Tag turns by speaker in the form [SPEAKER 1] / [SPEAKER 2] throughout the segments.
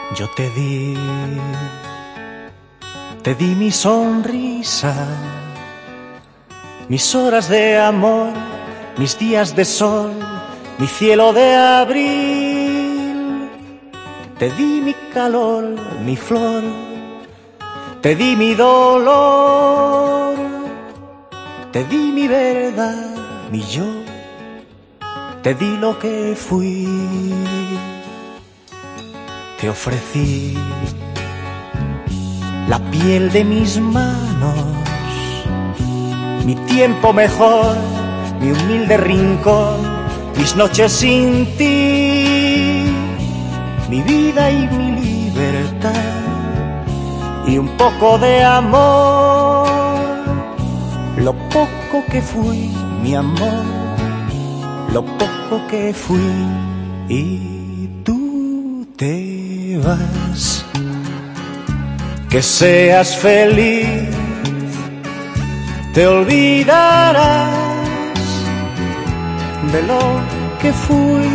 [SPEAKER 1] Yo te di mi sonrisa, mis horas de amor, mis días de sol, mi cielo de abril. Te di mi calor, mi flor, te di mi dolor, te di mi verdad, mi yo, te di lo que fui. Te ofrecí la piel de mis manos, mi tiempo mejor, mi humilde rincón, mis noches sin ti, mi vida y mi libertad, y un poco de amor, lo poco que fui, mi amor, lo poco que fui. Y tú te vas, que seas feliz, te olvidarás de lo que fui,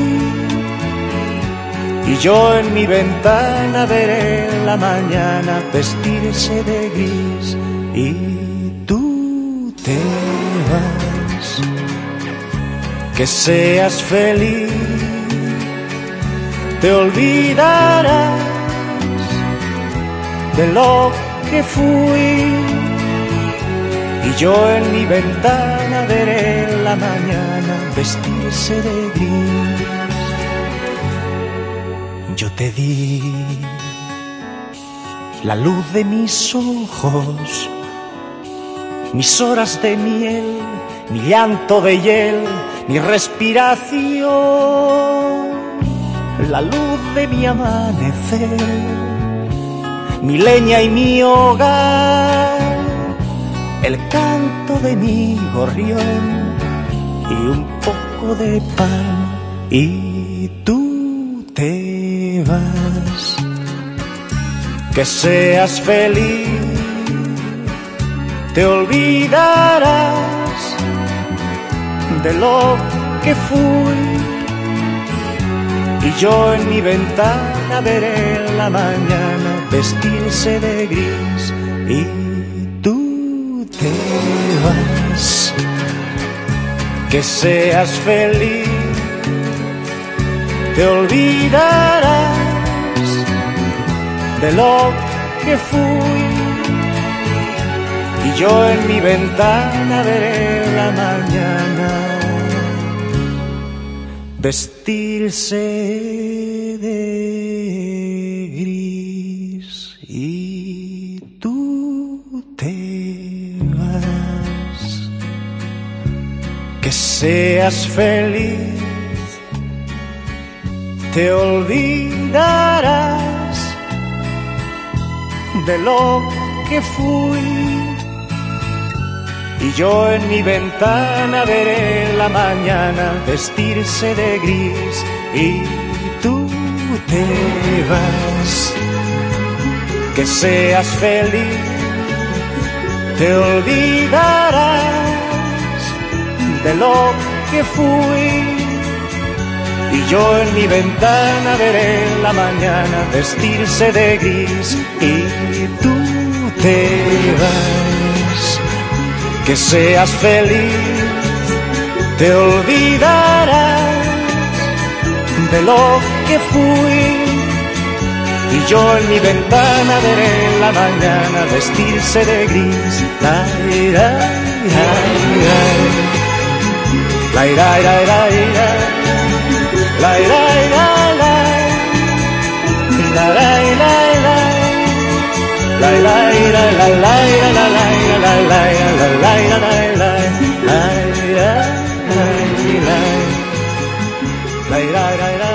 [SPEAKER 1] y yo en mi ventana veré la mañana vestirse de gris. Y tú te vas, que seas feliz, te olvidarás de lo que fui, y yo en mi ventana veré la mañana vestirse de gris. Yo te di la luz de mis ojos, mis horas de miel, mi llanto de hiel, mi respiración, la luz de mi amanecer, mi leña y mi hogar, el canto de mi gorrión y un poco de pan. Y tú te vas, que seas feliz, te olvidarás de lo que fui, y yo en mi ventana veré la mañana vestirse de gris. Y tú te vas, que seas feliz, te olvidarás de lo que fui, y yo en mi ventana veré la mañana vestirse de gris. Y tú te vas, que seas feliz, te olvidarás de lo que fui, y yo en mi ventana veré la mañana vestirse de gris. Y tú te vas, que seas feliz, te olvidarás de lo que fui, y yo en mi ventana veré la mañana vestirse de gris. Y tú te vas, que seas feliz, te olvidarás de lo que fui, y yo en mi ventana veré la mañana vestirse de gris. La ira, la ira, la ira, la ira, la la la la la